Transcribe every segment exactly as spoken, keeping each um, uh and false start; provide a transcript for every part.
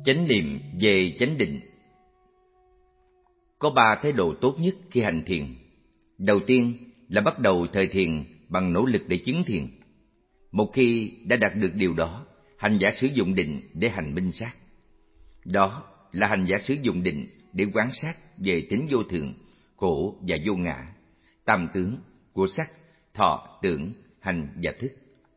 Chánh niệm về chánh định. Có ba thái độ tốt nhất khi hành thiền. Đầu tiên là bắt đầu thời thiền bằng nỗ lực để chứng thiền. Một khi đã đạt được điều đó, hành giả sử dụng định để hành minh sát. Đó là hành giả sử dụng định để quán sát về tính vô thường, khổ và vô ngã, tam tướng của sắc, thọ, tưởng, hành và thức.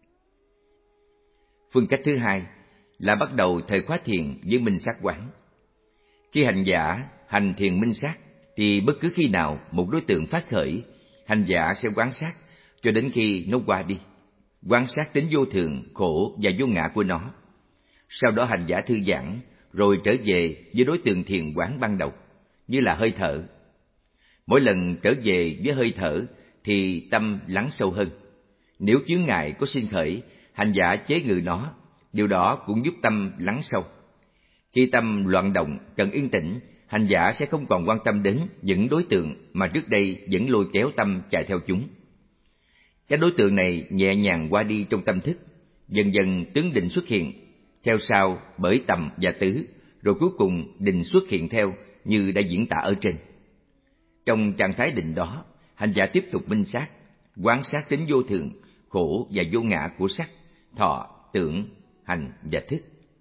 Phương cách thứ hai là bắt đầu thời khóa thiền với minh sát quán. Khi hành giả hành thiền minh sát thì bất cứ khi nào một đối tượng phát khởi, hành giả sẽ quán sát cho đến khi nó qua đi, quán sát tính vô thường, khổ và vô ngã của nó. Sau đó hành giả thư giãn rồi trở về với đối tượng thiền quán ban đầu, như là hơi thở. Mỗi lần trở về với hơi thở thì tâm lắng sâu hơn. Nếu chướng ngại có sinh khởi, hành giả chế ngự nó, điều đó cũng giúp tâm lắng sâu. Khi tâm loạn động, cần yên tĩnh, hành giả sẽ không còn quan tâm đến những đối tượng mà trước đây vẫn lôi kéo tâm chạy theo chúng. Các đối tượng này nhẹ nhàng qua đi trong tâm thức, dần dần tướng định xuất hiện, theo sau bởi tầm và tứ, rồi cuối cùng định xuất hiện theo như đã diễn tả ở trên. Trong trạng thái định đó, hành giả tiếp tục minh sát, quán sát tính vô thường, khổ và vô ngã của sắc, thọ, tưởng, hành và thức.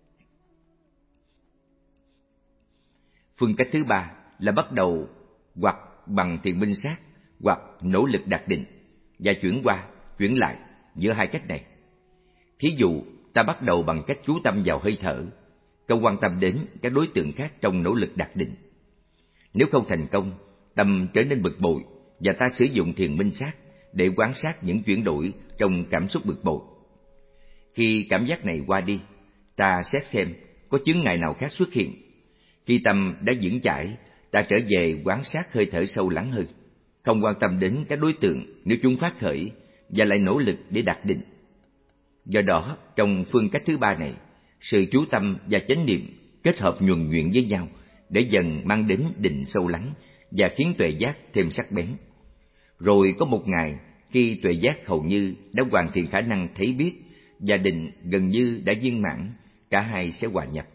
Phương cách thứ ba là bắt đầu hoặc bằng thiền minh sát, hoặc nỗ lực đạt định, và chuyển qua, chuyển lại giữa hai cách này. Thí dụ, ta bắt đầu bằng cách chú tâm vào hơi thở, không quan tâm đến các đối tượng khác trong nỗ lực đạt định. Nếu không thành công, tâm trở nên bực bội và ta sử dụng thiền minh sát để quan sát những chuyển đổi trong cảm xúc bực bội. Khi cảm giác này qua đi, ta xét xem có chướng ngại nào khác xuất hiện. Khi tâm đã vững chãi, ta trở về quan sát hơi thở sâu lắng hơn, không quan tâm đến các đối tượng nếu chúng phát khởi, và lại nỗ lực để đạt định. Do đó, trong phương cách thứ ba này, sự chú tâm và chánh niệm kết hợp nhuần nhuyễn với nhau để dần mang đến định sâu lắng và khiến tuệ giác thêm sắc bén. Rồi có một ngày, khi tuệ giác hầu như đã hoàn thiện khả năng thấy biết và định gần như đã viên mãn, cả hai sẽ hòa nhập.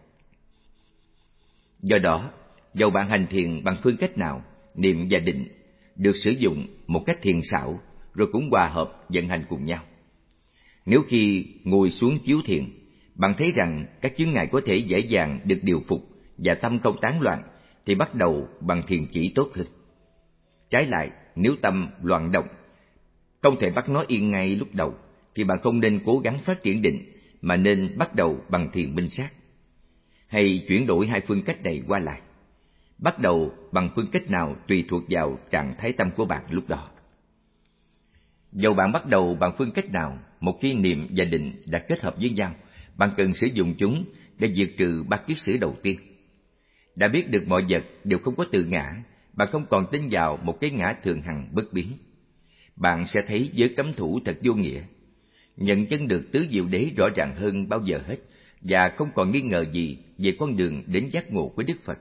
Do đó, dầu bạn hành thiền bằng phương cách nào, niệm và định được sử dụng một cách thiền xảo, rồi cũng hòa hợp vận hành cùng nhau. Nếu khi ngồi xuống chiếu thiền, bạn thấy rằng các chướng ngại có thể dễ dàng được điều phục và tâm không tán loạn, thì bắt đầu bằng thiền chỉ tốt hơn. Trái lại, nếu tâm loạn động, không thể bắt nó yên ngay lúc đầu, thì bạn không nên cố gắng phát triển định, mà nên bắt đầu bằng thiền minh sát. Hay chuyển đổi hai phương cách này qua lại. Bắt đầu bằng phương cách nào tùy thuộc vào trạng thái tâm của bạn lúc đó. Dầu bạn bắt đầu bằng phương cách nào, một khi niệm và định đã kết hợp với nhau, bạn cần sử dụng chúng để diệt trừ ba kiết sử đầu tiên. Đã biết được mọi vật đều không có tự ngã, bạn không còn tin vào một cái ngã thường hằng bất biến. Bạn sẽ thấy giới cấm thủ thật vô nghĩa, nhận chân được tứ diệu đế rõ ràng hơn bao giờ hết, và không còn nghi ngờ gì về con đường đến giác ngộ của Đức Phật.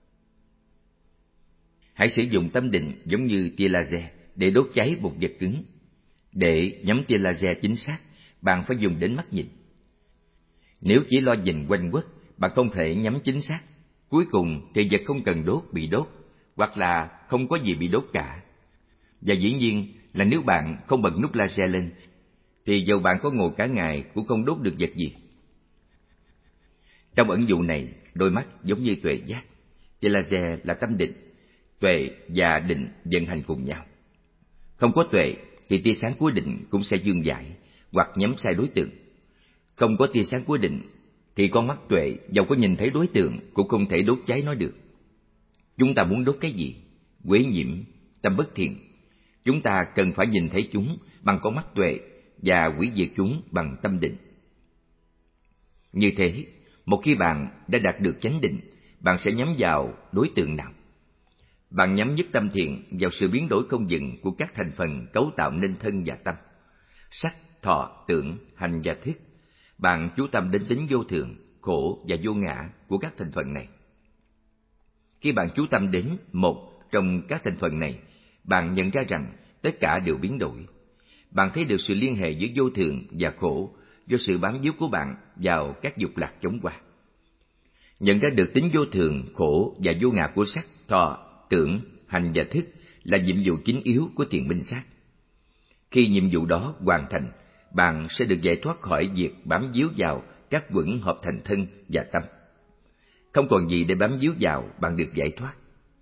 Hãy sử dụng tâm định giống như tia laser để đốt cháy một vật cứng. Để nhắm tia laser chính xác, bạn phải dùng đến mắt nhìn. Nếu chỉ lo nhìn quanh quất, bạn không thể nhắm chính xác. Cuối cùng thì vật không cần đốt bị đốt, hoặc là không có gì bị đốt cả. Và dĩ nhiên là nếu bạn không bật nút laser lên, thì dầu bạn có ngồi cả ngày cũng không đốt được vật gì. Trong ẩn dụ này, đôi mắt giống như tuệ giác, tia laser là tâm định, tuệ và định vận hành cùng nhau. Không có tuệ thì tia sáng của định cũng sẽ dương dại hoặc nhắm sai đối tượng. Không có tia sáng của định thì con mắt tuệ dầu có nhìn thấy đối tượng cũng không thể đốt cháy nó được. Chúng ta muốn đốt cái gì? Quế nhiễm, tâm bất thiện. Chúng ta cần phải nhìn thấy chúng bằng con mắt tuệ và hủy diệt chúng bằng tâm định. Như thế, một khi bạn đã đạt được chánh định, bạn sẽ nhắm vào đối tượng nào? Bạn nhắm nhất tâm thiện vào sự biến đổi không dừng của các thành phần cấu tạo nên thân và tâm, sắc, thọ, tưởng, hành và thức. Bạn chú tâm đến tính vô thường, khổ và vô ngã của các thành phần này. Khi bạn chú tâm đến một trong các thành phần này, bạn nhận ra rằng tất cả đều biến đổi. Bạn thấy được sự liên hệ giữa vô thường và khổ do sự bám víu của bạn vào các dục lạc chóng qua. Nhận ra được tính vô thường, khổ và vô ngã của sắc, thọ, tưởng, hành và thức là nhiệm vụ chính yếu của thiền minh sát. Khi nhiệm vụ đó hoàn thành, bạn sẽ được giải thoát khỏi việc bám víu vào các quẩn hợp thành thân và tâm. Không còn gì để bám víu vào, bạn được giải thoát.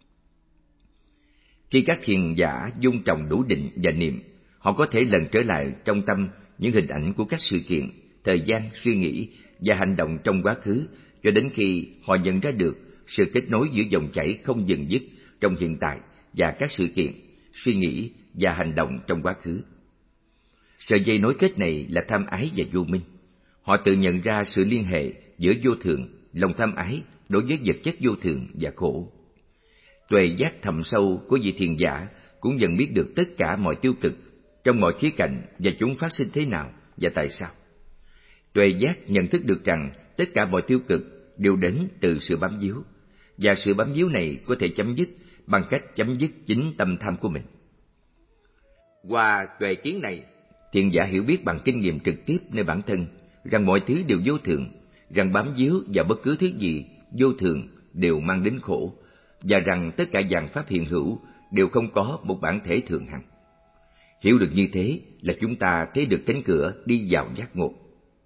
Khi các thiền giả dung trồng đủ định và niệm, họ có thể lần trở lại trong tâm những hình ảnh của các sự kiện, thời gian, suy nghĩ và hành động trong quá khứ, cho đến khi họ nhận ra được sự kết nối giữa dòng chảy không dừng dứt trong hiện tại và các sự kiện, suy nghĩ và hành động trong quá khứ. Sợi dây nối kết này là tham ái và vô minh. Họ tự nhận ra sự liên hệ giữa vô thường, lòng tham ái đối với vật chất vô thường và khổ. Tuệ giác thầm sâu của vị thiền giả cũng nhận biết được tất cả mọi tiêu cực trong mọi khía cạnh và chúng phát sinh thế nào và tại sao. Tuệ giác nhận thức được rằng tất cả mọi tiêu cực đều đến từ sự bám víu, và sự bám víu này có thể chấm dứt bằng cách chấm dứt chính tâm tham của mình. Qua tuệ kiến này, thiền giả hiểu biết bằng kinh nghiệm trực tiếp nơi bản thân rằng mọi thứ đều vô thường, rằng bám víu vào bất cứ thứ gì vô thường đều mang đến khổ, và rằng tất cả dạng pháp hiện hữu đều không có một bản thể thường hằng. Hiểu được như thế là chúng ta thấy được cánh cửa đi vào giác ngộ.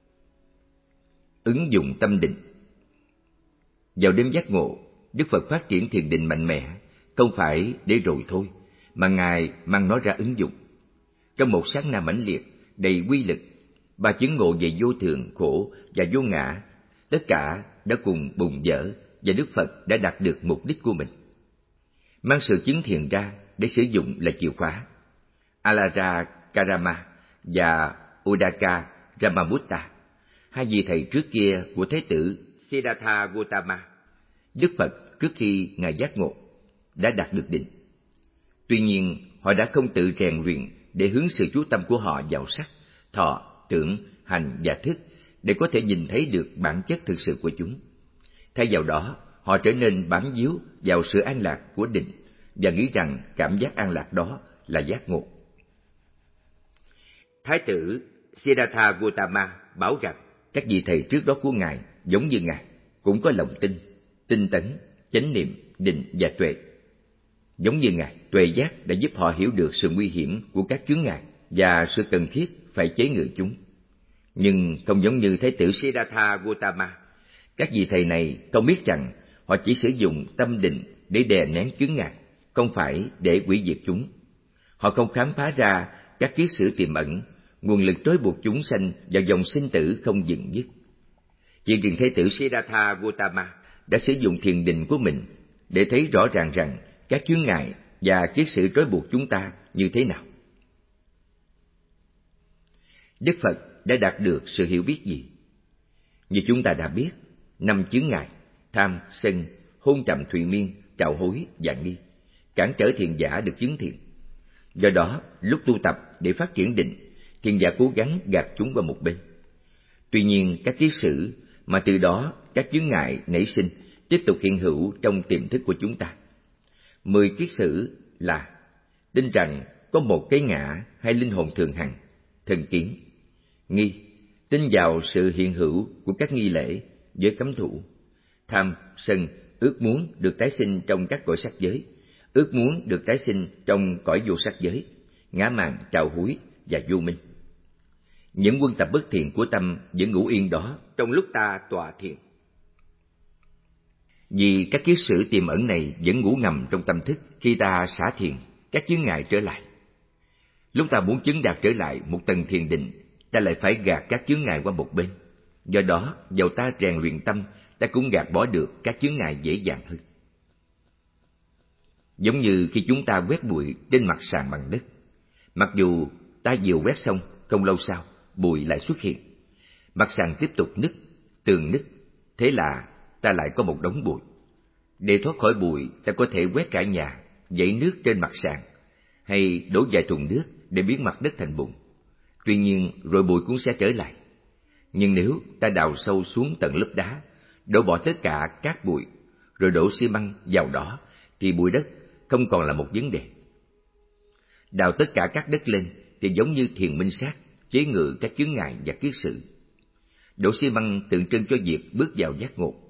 Ứng dụng tâm định. Vào đêm giác ngộ, Đức Phật phát triển thiền định mạnh mẽ, không phải để rồi thôi, mà Ngài mang nó ra ứng dụng. Trong một sát na mãnh liệt, đầy quy lực, ba chứng ngộ về vô thường, khổ và vô ngã, tất cả đã cùng bùng dở và Đức Phật đã đạt được mục đích của mình. Mang sự chứng thiền ra để sử dụng là chìa khóa. Alara Karama và Udaka Ramabutta, hai vị thầy trước kia của Thái tử Siddhartha Gautama, Đức Phật trước khi Ngài giác ngộ, đã đạt được định. Tuy nhiên, họ đã không tự rèn luyện để hướng sự chú tâm của họ vào sắc, thọ, tưởng, hành và thức để có thể nhìn thấy được bản chất thực sự của chúng. Thay vào đó, họ trở nên bám víu vào sự an lạc của định và nghĩ rằng cảm giác an lạc đó là giác ngộ. Thái tử Siddhartha Gautama bảo rằng các vị thầy trước đó của Ngài giống như Ngài, cũng có lòng tin, tinh tấn, chánh niệm, định và tuệ. Giống như Ngài, tuệ giác đã giúp họ hiểu được sự nguy hiểm của các chướng ngại và sự cần thiết phải chế ngự chúng. Nhưng không giống như Thái tử Siddhartha Gautama, các vị thầy này không biết rằng họ chỉ sử dụng tâm định để đè nén chướng ngại, không phải để hủy diệt chúng. Họ không khám phá ra các kiết sử tiềm ẩn, nguồn lực trói buộc chúng sanh vào dòng sinh tử không dừng dứt. Chỉ riêng Thái tử Siddhartha Gautama đã sử dụng thiền định của mình để thấy rõ ràng rằng các chướng ngại và kiết sử trói buộc chúng ta như thế nào. Đức Phật đã đạt được sự hiểu biết gì? Như chúng ta đã biết, năm chướng ngại, tham, sân, hôn trầm thụy miên, trạo hối và nghi, cản trở thiền giả được chứng thiền. Do đó, lúc tu tập để phát triển định, thiền giả cố gắng gạt chúng vào một bên. Tuy nhiên, các kiết sử mà từ đó các chướng ngại nảy sinh tiếp tục hiện hữu trong tiềm thức của chúng ta. Mười kiết sử là tin rằng có một cái ngã hay linh hồn thường hằng, thần kiến; nghi, tin vào sự hiện hữu của các nghi lễ, giới cấm thủ; tham, sân, ước muốn được tái sinh trong các cõi sắc giới, ước muốn được tái sinh trong cõi vô sắc giới; ngã mạn, trạo húi và vô minh. Những quân tập bất thiện của tâm vẫn ngủ yên đó trong lúc ta tọa thiền. Vì các kiết sử tiềm ẩn này vẫn ngủ ngầm trong tâm thức, khi ta xả thiền, các chướng ngại trở lại. Lúc ta muốn chứng đạt trở lại một tầng thiền định, ta lại phải gạt các chướng ngại qua một bên. Do đó, dầu ta rèn luyện tâm, ta cũng gạt bỏ được các chướng ngại dễ dàng hơn. Giống như khi chúng ta quét bụi trên mặt sàn bằng đất. Mặc dù ta vừa quét xong, không lâu sau, bụi lại xuất hiện. Mặt sàn tiếp tục nứt, tường nứt, thế là ta lại có một đống bụi. Để thoát khỏi bụi, ta có thể quét cả nhà, dãy nước trên mặt sàn, hay đổ vài thùng nước để biến mặt đất thành bùn. Tuy nhiên, rồi bụi cũng sẽ trở lại. Nhưng nếu ta đào sâu xuống tận lớp đá, đổ bỏ tất cả cát bụi, rồi đổ xi măng vào đó, thì bụi đất không còn là một vấn đề. Đào tất cả các đất lên thì giống như thiền minh sát, chế ngự các chướng ngại và kiết sử. Đổ xi măng tượng trưng cho việc bước vào giác ngộ.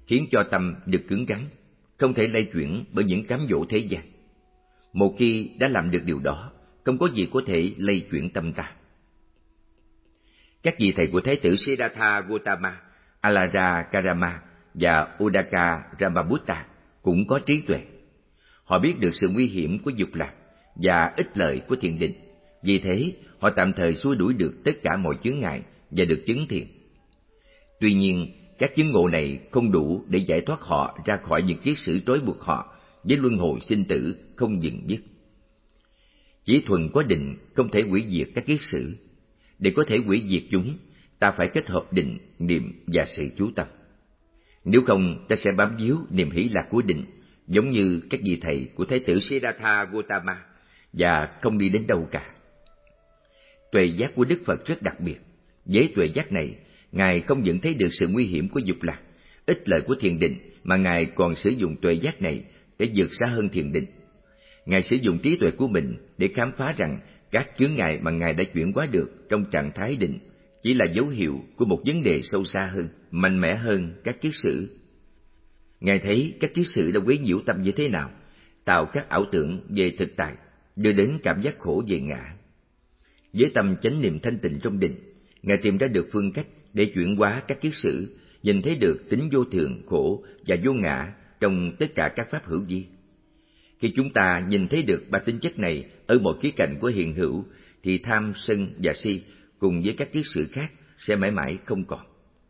khiến cho tâm được cứng rắn, không thể lay chuyển bởi những cám dỗ thế gian. Một khi đã làm được điều đó, không có gì có thể lay chuyển tâm ta. Các vị thầy của Thái tử Siddhartha Gautama, Alara Karama và Udaka Ramabutta cũng có trí tuệ. Họ biết được sự nguy hiểm của dục lạc và ích lợi của thiền định. Vì thế, họ tạm thời xua đuổi được tất cả mọi chướng ngại và được chứng thiền. Tuy nhiên, các chứng ngộ này không đủ để giải thoát họ ra khỏi những kiết sử trói buộc họ với luân hồi sinh tử không dừng dứt. Chỉ thuần có định không thể hủy diệt các kiết sử. Để có thể hủy diệt chúng, ta phải kết hợp định, niệm và sự chú tâm. Nếu không, ta sẽ bám víu niềm hỷ lạc của định, giống như các vị thầy của Thái tử Siddhartha Gautama, và không đi đến đâu cả. Tuệ giác của Đức Phật rất đặc biệt. Với tuệ giác này, Ngài không những thấy được sự nguy hiểm của dục lạc, ích lợi của thiền định, mà Ngài còn sử dụng tuệ giác này để vượt xa hơn thiền định. Ngài sử dụng trí tuệ của mình để khám phá rằng các chướng ngại mà Ngài đã chuyển hóa được trong trạng thái định chỉ là dấu hiệu của một vấn đề sâu xa hơn, mạnh mẽ hơn các kiết sử. Ngài thấy các kiết sử đã quấy nhiễu tâm như thế nào, tạo các ảo tưởng về thực tại, đưa đến cảm giác khổ về ngã. Với tâm chánh niệm thanh tịnh trong định, Ngài tìm ra được phương cách để chuyển hóa các kiết sử, nhìn thấy được tính vô thường, khổ và vô ngã trong tất cả các pháp hữu vi. Khi chúng ta nhìn thấy được ba tính chất này ở mọi khía cạnh của hiện hữu, thì tham, sân và si cùng với các kiết sử khác sẽ mãi mãi không còn.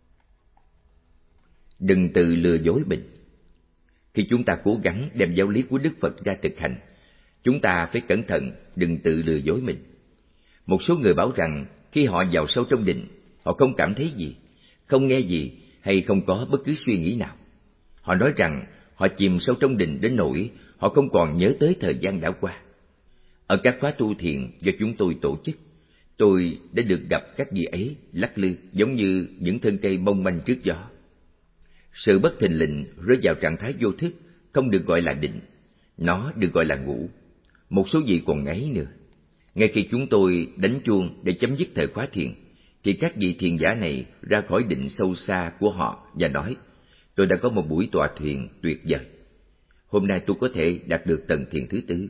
Đừng tự lừa dối mình. Khi chúng ta cố gắng đem giáo lý của Đức Phật ra thực hành, chúng ta phải cẩn thận đừng tự lừa dối mình. Một số người bảo rằng khi họ vào sâu trong định, họ không cảm thấy gì, không nghe gì hay không có bất cứ suy nghĩ nào. Họ nói rằng họ chìm sâu trong định đến nỗi họ không còn nhớ tới thời gian đã qua. Ở các khóa tu thiền do chúng tôi tổ chức, tôi đã được gặp các vị ấy lắc lư giống như những thân cây mong manh trước gió. Sự bất thình lình rơi vào trạng thái vô thức không được gọi là định, nó được gọi là ngủ. Một số vị còn ngáy nữa. Ngay khi chúng tôi đánh chuông để chấm dứt thời khóa thiền, thì các vị thiền giả này ra khỏi định sâu xa của họ và nói: tôi đã có một buổi tọa thiền tuyệt vời. Hôm nay tôi có thể đạt được tầng thiền thứ tư.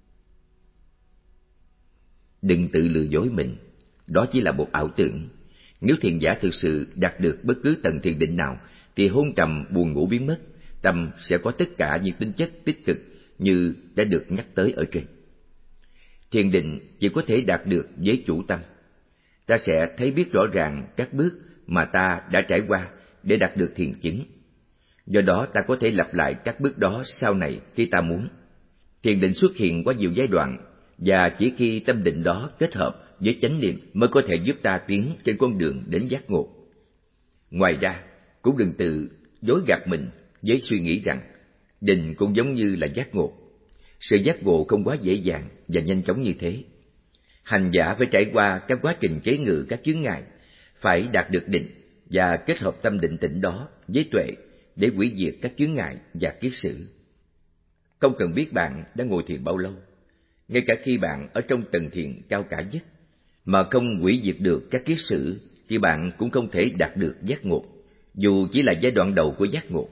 Đừng tự lừa dối mình, đó chỉ là một ảo tưởng. Nếu thiền giả thực sự đạt được bất cứ tầng thiền định nào, thì hôn trầm buồn ngủ biến mất, tâm sẽ có tất cả những tính chất tích cực như đã được nhắc tới ở trên. Thiền định chỉ có thể đạt được với chủ tâm. Ta sẽ thấy biết rõ ràng các bước mà ta đã trải qua để đạt được thiền chứng. Do đó ta có thể lặp lại các bước đó sau này khi ta muốn. Thiền định xuất hiện qua nhiều giai đoạn, và chỉ khi tâm định đó kết hợp với chánh niệm mới có thể giúp ta tiến trên con đường đến giác ngộ. Ngoài ra, cũng đừng tự dối gạt mình với suy nghĩ rằng định cũng giống như là giác ngộ. Sự giác ngộ không quá dễ dàng và nhanh chóng như thế. Hành giả phải trải qua các quá trình chế ngự các chướng ngại, phải đạt được định và kết hợp tâm định tĩnh đó với tuệ để hủy diệt các chướng ngại và kiết sử. Không cần biết bạn đã ngồi thiền bao lâu, ngay cả khi bạn ở trong tầng thiền cao cả nhất, mà không hủy diệt được các kiết sử, thì bạn cũng không thể đạt được giác ngộ, dù chỉ là giai đoạn đầu của giác ngộ.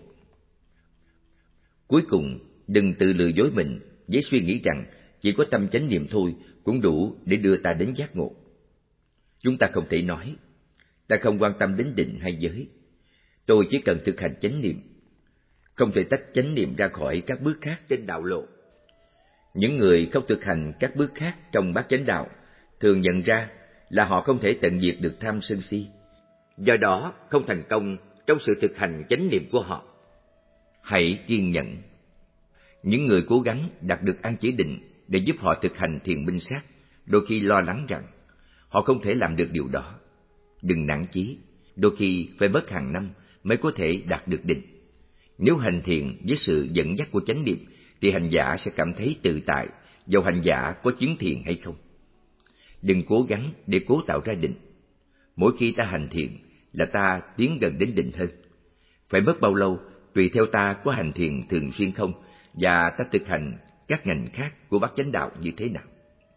Cuối cùng, đừng tự lừa dối mình với suy nghĩ rằng chỉ có tâm chánh niệm thôi cũng đủ để đưa ta đến giác ngộ. Chúng ta không thể nói, ta không quan tâm đến định hay giới, tôi chỉ cần thực hành chánh niệm. Không thể tách chánh niệm ra khỏi các bước khác trên đạo lộ. Những người không thực hành các bước khác trong bát chánh đạo thường nhận ra là họ không thể tận diệt được tham sân si, do đó không thành công trong sự thực hành chánh niệm của họ. Hãy kiên nhẫn. Những người cố gắng đạt được an chỉ định để giúp họ thực hành thiền minh sát, đôi khi lo lắng rằng họ không thể làm được điều đó. Đừng nản chí, đôi khi phải mất hàng năm mới có thể đạt được định. Nếu hành thiền với sự dẫn dắt của chánh niệm, thì hành giả sẽ cảm thấy tự tại, dầu hành giả có chứng thiền hay không. Đừng cố gắng để cố tạo ra định. Mỗi khi ta hành thiền là ta tiến gần đến định hơn. Phải mất bao lâu tùy theo ta có hành thiền thường xuyên không, và ta thực hành các ngành khác của bát chánh đạo như thế nào.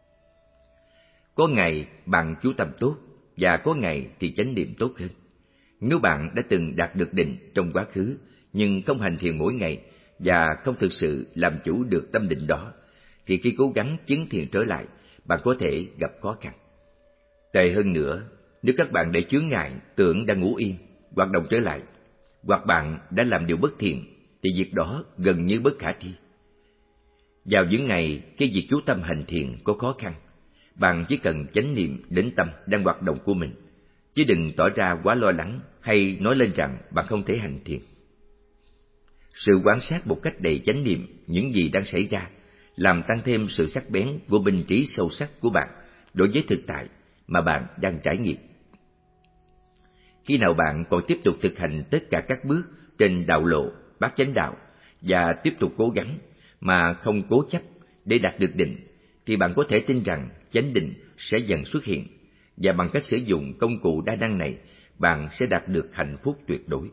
Có ngày bạn chú tâm tốt, và có ngày thì chánh niệm tốt hơn. Nếu bạn đã từng đạt được định trong quá khứ, nhưng không hành thiền mỗi ngày và không thực sự làm chủ được tâm định đó, thì khi cố gắng chứng thiền trở lại, bạn có thể gặp khó khăn. Tệ hơn nữa, nếu các bạn để chướng ngại tưởng đang ngủ yên, hoạt động trở lại, hoặc bạn đã làm điều bất thiện, thì việc đó gần như bất khả thi. Vào những ngày cái việc chú tâm hành thiền có khó khăn, bạn chỉ cần chánh niệm đến tâm đang hoạt động của mình, chứ đừng tỏ ra quá lo lắng hay nói lên rằng bạn không thể hành thiền. Sự quan sát một cách đầy chánh niệm những gì đang xảy ra làm tăng thêm sự sắc bén của minh trí sâu sắc của bạn đối với thực tại mà bạn đang trải nghiệm. Khi nào bạn còn tiếp tục thực hành tất cả các bước trên đạo lộ bát chánh đạo và tiếp tục cố gắng mà không cố chấp để đạt được định, thì bạn có thể tin rằng chánh định sẽ dần xuất hiện, và bằng cách sử dụng công cụ đa năng này, bạn sẽ đạt được hạnh phúc tuyệt đối.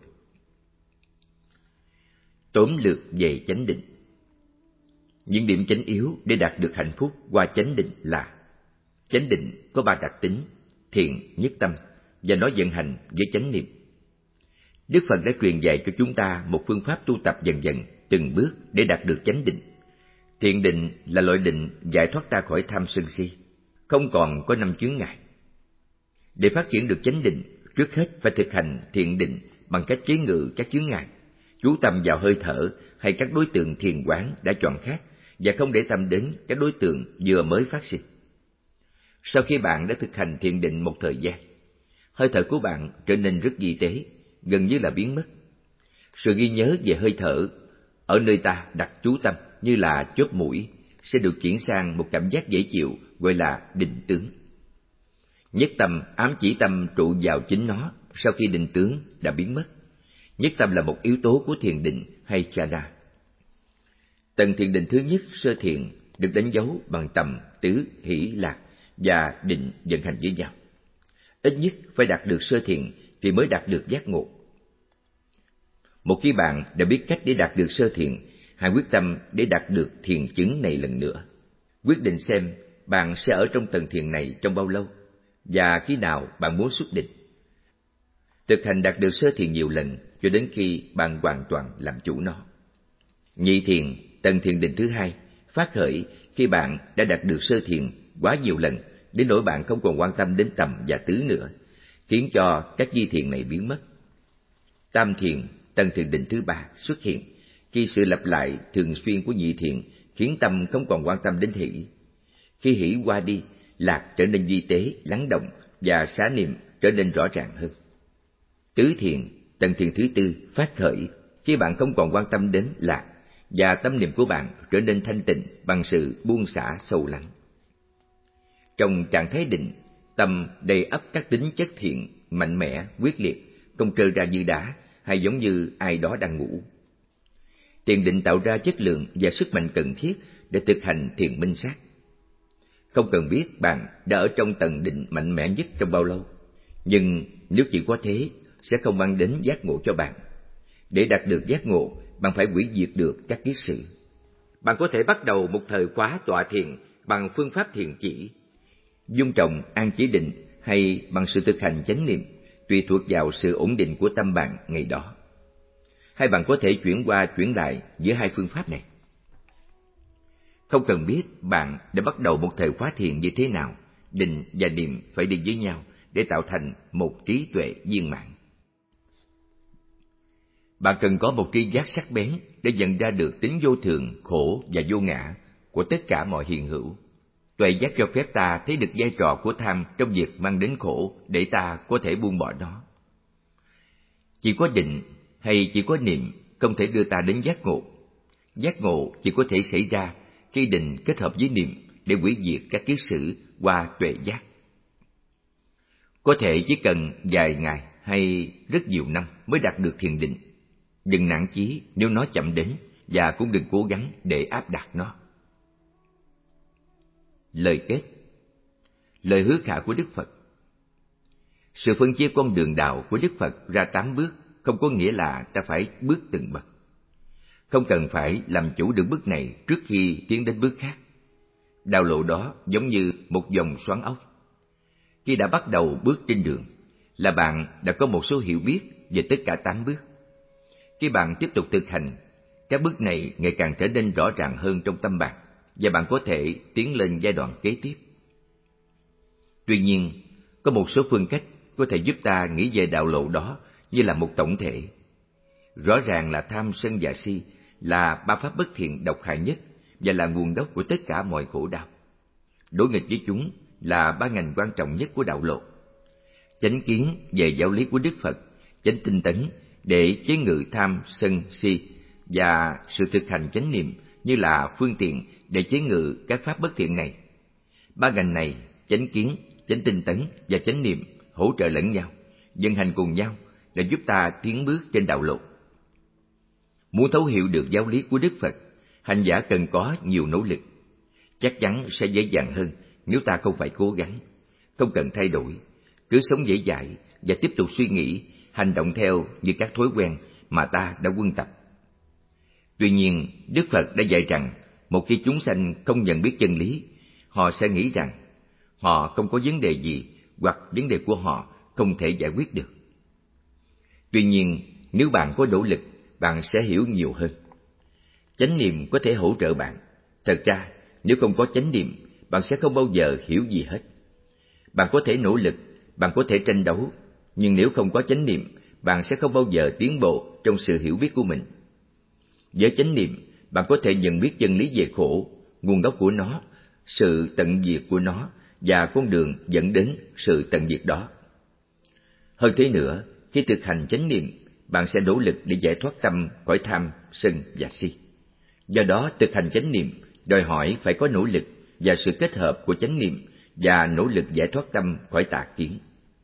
Tóm lược về chánh định. Những điểm chánh yếu để đạt được hạnh phúc qua chánh định là: chánh định có ba đặc tính: thiền, nhất tâm, và nó vận hành với chánh niệm. Đức Phật đã truyền dạy cho chúng ta một phương pháp tu tập dần dần, từng bước để đạt được chánh định. Thiền định là loại định giải thoát ta khỏi tham sân si, không còn có năm chướng ngại. Để phát triển được chánh định, trước hết phải thực hành thiền định bằng cách chế ngự các chướng ngại, chú tâm vào hơi thở hay các đối tượng thiền quán đã chọn khác, và không để tâm đến các đối tượng vừa mới phát sinh. Sau khi bạn đã thực hành thiền định một thời gian, hơi thở của bạn trở nên rất vi tế, gần như là biến mất. Sự ghi nhớ về hơi thở ở nơi ta đặt chú tâm như là chóp mũi sẽ được chuyển sang một cảm giác dễ chịu gọi là định tướng. Nhất tâm ám chỉ tâm trụ vào chính nó sau khi định tướng đã biến mất. Nhất tâm là một yếu tố của thiền định hay chana. Tầng thiền định thứ nhất, sơ thiền, được đánh dấu bằng tầm, tứ, hỷ, lạc và định vận hành với nhau. Ít nhất phải đạt được sơ thiền thì mới đạt được giác ngộ. Một khi bạn đã biết cách để đạt được sơ thiền, hãy quyết tâm để đạt được thiền chứng này lần nữa. Quyết định xem bạn sẽ ở trong tầng thiền này trong bao lâu và khi nào bạn muốn xuất định. Thực hành đạt được sơ thiền nhiều lần cho đến khi bạn hoàn toàn làm chủ nó. Nhị thiền, tầng thiền định thứ hai, phát khởi khi bạn đã đạt được sơ thiền quá nhiều lần đến nỗi bạn không còn quan tâm đến tầm và tứ nữa, khiến cho các di thiền này biến mất. Tam thiền, tầng thiền định thứ ba, xuất hiện khi sự lặp lại thường xuyên của nhị thiền khiến tâm không còn quan tâm đến hỷ. Khi hỷ qua đi, lạc trở nên vi tế, lắng động và xá niệm trở nên rõ ràng hơn. Tứ thiền, tầng thiền thứ tư, phát khởi khi bạn không còn quan tâm đến lạc và tâm niệm của bạn trở nên thanh tịnh bằng sự buông xả sâu lắng. Trong trạng thái định, tâm đầy ắp các tính chất thiện, mạnh mẽ, quyết liệt, không trơ ra như đá hay giống như ai đó đang ngủ. Thiền định tạo ra chất lượng và sức mạnh cần thiết để thực hành thiền minh sát. Không cần biết bạn đã ở trong tầng định mạnh mẽ nhất trong bao lâu, nhưng nếu chỉ có thế sẽ không mang đến giác ngộ cho bạn. Để đạt được giác ngộ, bạn phải hủy diệt được các kiết sử. Bạn có thể bắt đầu một thời khóa tọa thiền bằng phương pháp thiền chỉ, dung trồng an chỉ định hay bằng sự thực hành chánh niệm, tùy thuộc vào sự ổn định của tâm bạn ngày đó. Hay bạn có thể chuyển qua chuyển lại giữa hai phương pháp này. Không cần biết bạn đã bắt đầu một thời khóa thiền như thế nào, định và niệm phải đi với nhau để tạo thành một trí tuệ viên mãn. Bạn cần có một tri giác sắc bén để nhận ra được tính vô thường, khổ và vô ngã của tất cả mọi hiện hữu. Tuệ giác cho phép ta thấy được vai trò của tham trong việc mang đến khổ để ta có thể buông bỏ nó. Chỉ có định hay chỉ có niệm không thể đưa ta đến giác ngộ. Giác ngộ chỉ có thể xảy ra khi định kết hợp với niệm để hủy diệt các kiết sử qua tuệ giác. Có thể chỉ cần vài ngày hay rất nhiều năm mới đạt được thiền định. Đừng nản chí nếu nó chậm đến và cũng đừng cố gắng để áp đặt nó. Lời kết. Lời hứa khả của Đức Phật. Sự phân chia con đường đạo của Đức Phật ra tám bước không có nghĩa là ta phải bước từng bậc. Không cần phải làm chủ được bước này trước khi tiến đến bước khác. Đạo lộ đó giống như một vòng xoắn ốc. Khi đã bắt đầu bước trên đường, là bạn đã có một số hiểu biết về tất cả tám bước. Khi bạn tiếp tục thực hành, các bước này ngày càng trở nên rõ ràng hơn trong tâm bạn, và bạn có thể tiến lên giai đoạn kế tiếp. Tuy nhiên, có một số phương cách có thể giúp ta nghĩ về đạo lộ đó như là một tổng thể. Rõ ràng là tham sân và si là ba pháp bất thiện độc hại nhất và là nguồn gốc của tất cả mọi khổ đau. Đối nghịch với chúng là ba ngành quan trọng nhất của đạo lộ. Chánh kiến về giáo lý của Đức Phật, chánh tinh tấn để chế ngự tham sân si, và sự thực hành chánh niệm như là phương tiện để chế ngự các pháp bất thiện này. Ba ngành này, chánh kiến, chánh tinh tấn và chánh niệm, hỗ trợ lẫn nhau, vận hành cùng nhau để giúp ta tiến bước trên đạo lộ. Muốn thấu hiểu được giáo lý của Đức Phật, hành giả cần có nhiều nỗ lực. Chắc chắn sẽ dễ dàng hơn nếu ta không phải cố gắng, không cần thay đổi, cứ sống dễ dãi và tiếp tục suy nghĩ, hành động theo như các thói quen mà ta đã quân tập. Tuy nhiên, Đức Phật đã dạy rằng một khi chúng sanh không nhận biết chân lý, họ sẽ nghĩ rằng họ không có vấn đề gì hoặc vấn đề của họ không thể giải quyết được. Tuy nhiên, nếu bạn có nỗ lực, bạn sẽ hiểu nhiều hơn. Chánh niệm có thể hỗ trợ bạn. Thật ra, nếu không có chánh niệm, bạn sẽ không bao giờ hiểu gì hết. Bạn có thể nỗ lực, bạn có thể tranh đấu, nhưng nếu không có chánh niệm, bạn sẽ không bao giờ tiến bộ trong sự hiểu biết của mình. Với chánh niệm, bạn có thể nhận biết chân lý về khổ, nguồn gốc của nó, sự tận diệt của nó và con đường dẫn đến sự tận diệt đó. Hơn thế nữa, khi thực hành chánh niệm, bạn sẽ nỗ lực để giải thoát tâm khỏi tham, sân và si. Do đó, thực hành chánh niệm đòi hỏi phải có nỗ lực và sự kết hợp của chánh niệm và nỗ lực giải thoát tâm khỏi tà kiến.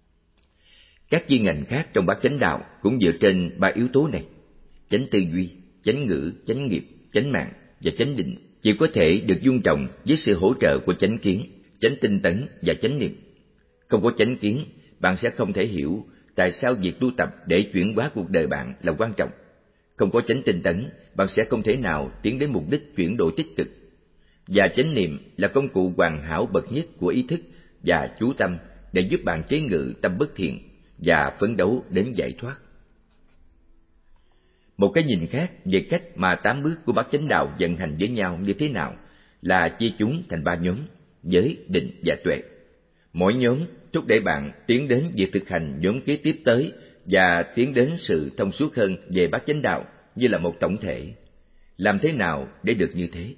Các chuyên ngành khác trong bát chánh đạo cũng dựa trên ba yếu tố này: chánh tư duy, chánh ngữ, chánh nghiệp, chánh mạng và chánh định, chỉ có thể được dung trồng với sự hỗ trợ của chánh kiến, chánh tinh tấn và chánh niệm. Không có chánh kiến, bạn sẽ không thể hiểu tại sao việc tu tập để chuyển hóa cuộc đời bạn là quan trọng. Không có chánh tinh tấn, bạn sẽ không thể nào tiến đến mục đích chuyển đổi tích cực. Và chánh niệm là công cụ hoàn hảo bậc nhất của ý thức và chú tâm để giúp bạn chế ngự tâm bất thiện và phấn đấu đến giải thoát. Một cái nhìn khác về cách mà tám bước của bát chánh đạo vận hành với nhau như thế nào là chia chúng thành ba nhóm: giới, định và tuệ. Mỗi nhóm thúc đẩy bạn tiến đến việc thực hành nhóm kế tiếp tới và tiến đến sự thông suốt hơn về bát chánh đạo như là một tổng thể. Làm thế nào để được như thế?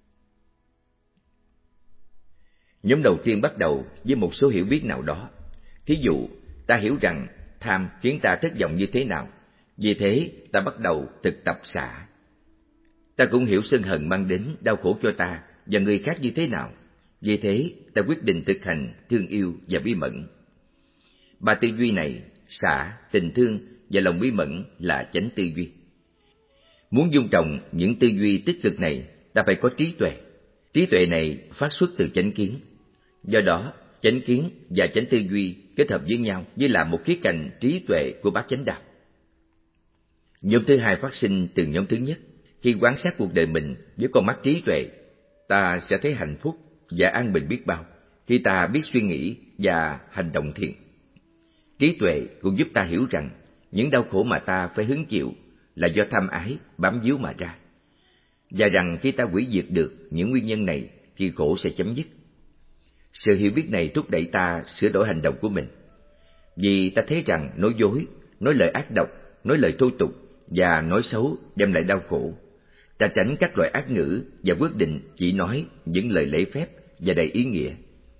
Nhóm đầu tiên bắt đầu với một số hiểu biết nào đó. Thí dụ, ta hiểu rằng tham khiến ta thất vọng như thế nào, vì thế ta bắt đầu thực tập xả. Ta cũng hiểu sân hận mang đến đau khổ cho ta và người khác như thế nào, vì thế ta quyết định thực hành thương yêu và bí mẫn. Ba tư duy này, xả, tình thương và lòng bí mẫn, là chánh tư duy. Muốn dung trồng những tư duy tích cực này, ta phải có trí tuệ. Trí tuệ này phát xuất từ chánh kiến. Do đó, chánh kiến và chánh tư duy kết hợp với nhau như là một khía cạnh trí tuệ của bát chánh đạo. Nhóm thứ hai phát sinh từ nhóm thứ nhất. Khi quan sát cuộc đời mình với con mắt trí tuệ, ta sẽ thấy hạnh phúc và an bình biết bao khi ta biết suy nghĩ và hành động thiện. Trí tuệ cũng giúp ta hiểu rằng những đau khổ mà ta phải hứng chịu là do tham ái bám víu mà ra, và rằng khi ta hủy diệt được những nguyên nhân này thì khổ sẽ chấm dứt. Sự hiểu biết này thúc đẩy ta sửa đổi hành động của mình, vì ta thấy rằng nói dối, nói lời ác độc, nói lời thô tục và nói xấu đem lại đau khổ. Ta tránh các loại ác ngữ và quyết định chỉ nói những lời lễ phép và đầy ý nghĩa.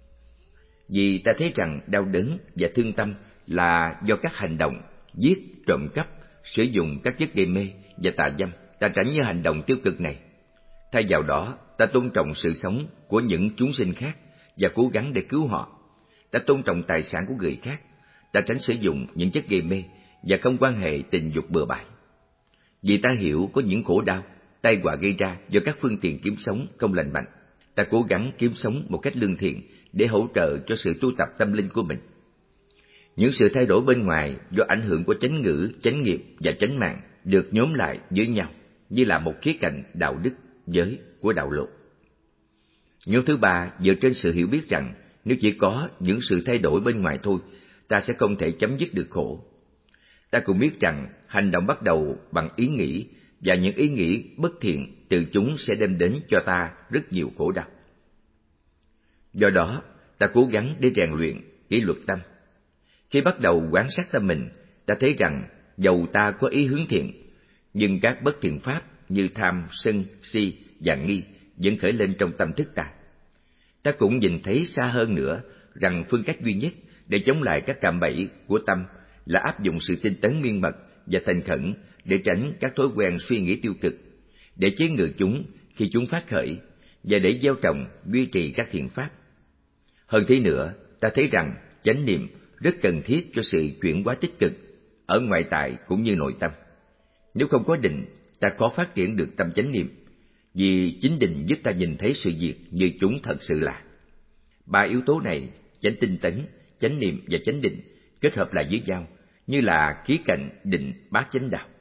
Vì ta thấy rằng đau đớn và thương tâm là do các hành động giết, trộm cắp, sử dụng các chất gây mê và tà dâm, ta tránh những hành động tiêu cực này. Thay vào đó, ta tôn trọng sự sống của những chúng sinh khác và cố gắng để cứu họ. Ta tôn trọng tài sản của người khác, ta tránh sử dụng những chất gây mê và không quan hệ tình dục bừa bãi. Vì ta hiểu có những khổ đau, tai họa gây ra do các phương tiện kiếm sống không lành mạnh, ta cố gắng kiếm sống một cách lương thiện để hỗ trợ cho sự tu tập tâm linh của mình. Những sự thay đổi bên ngoài do ảnh hưởng của chánh ngữ, chánh nghiệp và chánh mạng được nhóm lại với nhau như là một khía cạnh đạo đức, giới của đạo lộ. Nhóm thứ ba dựa trên sự hiểu biết rằng nếu chỉ có những sự thay đổi bên ngoài thôi, ta sẽ không thể chấm dứt được khổ. Ta cũng biết rằng hành động bắt đầu bằng ý nghĩ, và những ý nghĩ bất thiện từ chúng sẽ đem đến cho ta rất nhiều khổ đau. Do đó, ta cố gắng để rèn luyện kỷ luật tâm. Khi bắt đầu quan sát tâm mình, ta thấy rằng dầu ta có ý hướng thiện, nhưng các bất thiện pháp như tham, sân, si và nghi vẫn khởi lên trong tâm thức ta. Ta cũng nhìn thấy xa hơn nữa rằng phương cách duy nhất để chống lại các cạm bẫy của tâm là áp dụng sự tinh tấn miên mật và thành khẩn để tránh các thói quen suy nghĩ tiêu cực, để chế ngự chúng khi chúng phát khởi, và để gieo trồng, duy trì các thiện pháp. Hơn thế nữa, ta thấy rằng chánh niệm rất cần thiết cho sự chuyển hóa tích cực ở ngoại tại cũng như nội tâm. Nếu không có định, ta khó phát triển được tâm chánh niệm, vì chính định giúp ta nhìn thấy sự việc như chúng thật sự là. Ba yếu tố này, chánh tinh tấn, chánh niệm và chánh định, kết hợp lại với nhau như là khí cạnh định bát chánh đạo.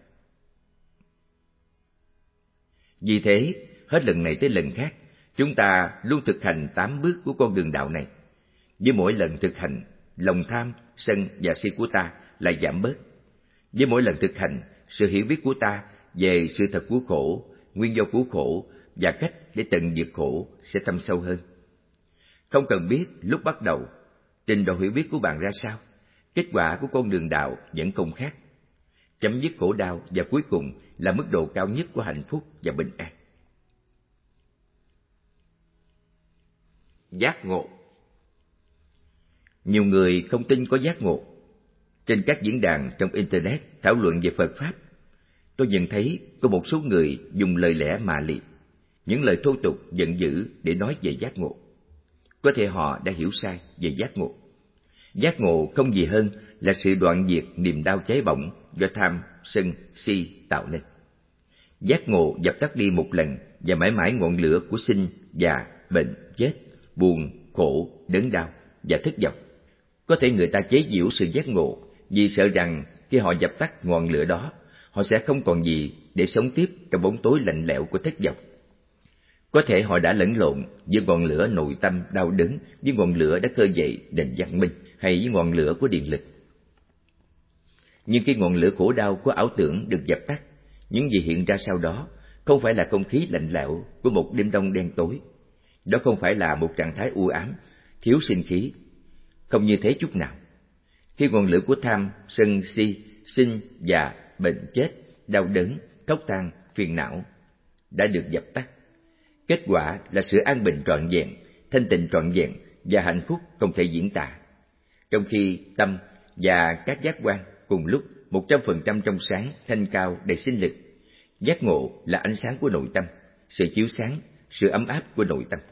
Vì thế, hết lần này tới lần khác, chúng ta luôn thực hành tám bước của con đường đạo này. Với mỗi lần thực hành, lòng tham, sân và si của ta lại giảm bớt. Với mỗi lần thực hành, sự hiểu biết của ta về sự thật của khổ, nguyên do của khổ và cách để tận diệt khổ sẽ thâm sâu hơn. Không cần biết lúc bắt đầu, trình độ hiểu biết của bạn ra sao, kết quả của con đường đạo vẫn không khác. Chấm dứt khổ đau và cuối cùng là mức độ cao nhất của hạnh phúc và bình an. Giác ngộ. Nhiều người không tin có giác ngộ. Trên các diễn đàn trong Internet thảo luận về Phật Pháp, tôi nhận thấy có một số người dùng lời lẽ mạ liệt, những lời thô tục giận dữ để nói về giác ngộ. Có thể họ đã hiểu sai về giác ngộ. Giác ngộ không gì hơn là sự đoạn diệt niềm đau cháy bỏng do tham, sân, si tạo nên. Giác ngộ dập tắt đi một lần và mãi mãi ngọn lửa của sinh, già, bệnh, chết, buồn, khổ, đớn đau và thất vọng. Có thể người ta chế giễu sự giác ngộ vì sợ rằng khi họ dập tắt ngọn lửa đó, họ sẽ không còn gì để sống tiếp trong bóng tối lạnh lẽo của thất vọng. Có thể họ đã lẫn lộn giữa ngọn lửa nội tâm đau đớn với ngọn lửa đã khơi dậy nền văn minh hay với ngọn lửa của điện lực. Nhưng khi ngọn lửa khổ đau của ảo tưởng được dập tắt, những gì hiện ra sau đó không phải là không khí lạnh lẽo của một đêm đông đen tối. Đó không phải là một trạng thái u ám, thiếu sinh khí. Không như thế chút nào. Khi ngọn lửa của tham, sân, si, sinh, già, bệnh, chết, đau đớn, khóc than, phiền não đã được dập tắt, kết quả là sự an bình trọn vẹn, thanh tịnh trọn vẹn và hạnh phúc không thể diễn tả. Trong khi tâm và các giác quan cùng lúc một trăm phần trăm trong sáng, thanh cao, đầy sinh lực, giác ngộ là ánh sáng của nội tâm, sự chiếu sáng, sự ấm áp của nội tâm.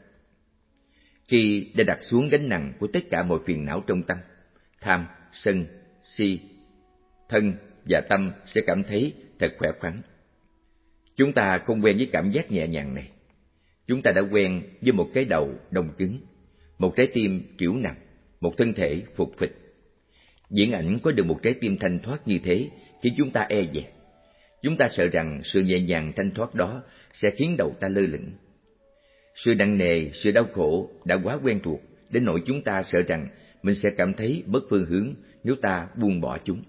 Khi đã đặt xuống gánh nặng của tất cả mọi phiền não trong tâm, tham, sân, si, thân và tâm sẽ cảm thấy thật khỏe khoắn. Chúng ta không quen với cảm giác nhẹ nhàng này. Chúng ta đã quen với một cái đầu đông cứng, một trái tim trĩu nặng, một thân thể phục phịch. Diễn ảnh có được một trái tim thanh thoát như thế khiến chúng ta e dè. Chúng ta sợ rằng sự nhẹ nhàng thanh thoát đó sẽ khiến đầu ta lơ lửng. Sự nặng nề, sự đau khổ đã quá quen thuộc đến nỗi chúng ta sợ rằng mình sẽ cảm thấy mất phương hướng nếu ta buông bỏ chúng.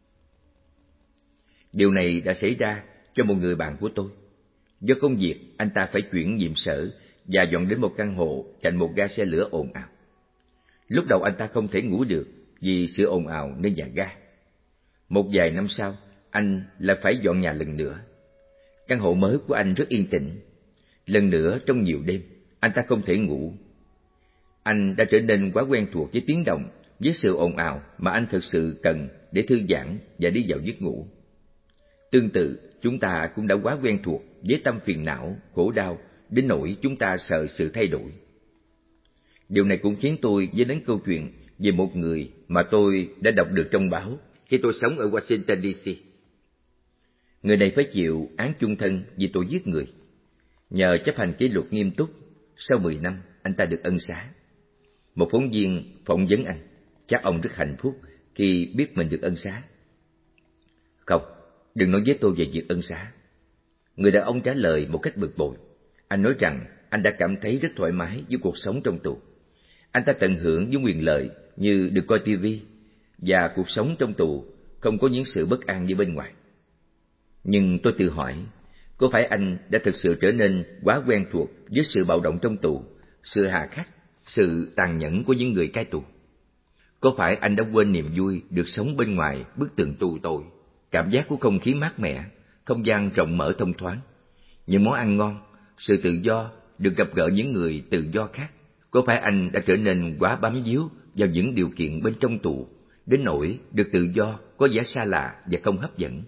Điều này đã xảy ra cho một người bạn của tôi. Do công việc, anh ta phải chuyển nhiệm sở và dọn đến một căn hộ cạnh một ga xe lửa ồn ào. Lúc đầu anh ta không thể ngủ được vì sự ồn ào nơi nhà ga. Một vài năm sau, anh lại phải dọn nhà lần nữa. Căn hộ mới của anh rất yên tĩnh. Lần nữa trong nhiều đêm, anh ta không thể ngủ. Anh đã trở nên quá quen thuộc với tiếng động, với sự ồn ào mà anh thực sự cần để thư giãn và đi vào giấc ngủ. Tương tự, chúng ta cũng đã quá quen thuộc với tâm phiền não, khổ đau, đến nỗi chúng ta sợ sự thay đổi. Điều này cũng khiến tôi nhớ đến câu chuyện về một người mà tôi đã đọc được trong báo khi tôi sống ở Washington đê xê. Người này phải chịu án chung thân vì tội giết người. Nhờ chấp hành kỷ luật nghiêm túc, sau mười năm anh ta được ân xá. Một phóng viên phỏng vấn anh, chắc ông rất hạnh phúc khi biết mình được ân xá. Không, đừng nói với tôi về việc ân xá. Người đàn ông trả lời một cách bực bội. Anh nói rằng anh đã cảm thấy rất thoải mái với cuộc sống trong tù. Anh ta tận hưởng những quyền lợi như được coi tivi và cuộc sống trong tù không có những sự bất an như bên ngoài. Nhưng tôi tự hỏi, có phải anh đã thực sự trở nên quá quen thuộc với sự bạo động trong tù, sự hà khắc, sự tàn nhẫn của những người cai tù? Có phải anh đã quên niềm vui được sống bên ngoài bức tường tù tội, cảm giác của không khí mát mẻ, không gian rộng mở thông thoáng, những món ăn ngon, sự tự do được gặp gỡ những người tự do khác? Có phải anh đã trở nên quá bám víu vào những điều kiện bên trong tù, đến nỗi được tự do có vẻ xa lạ và không hấp dẫn?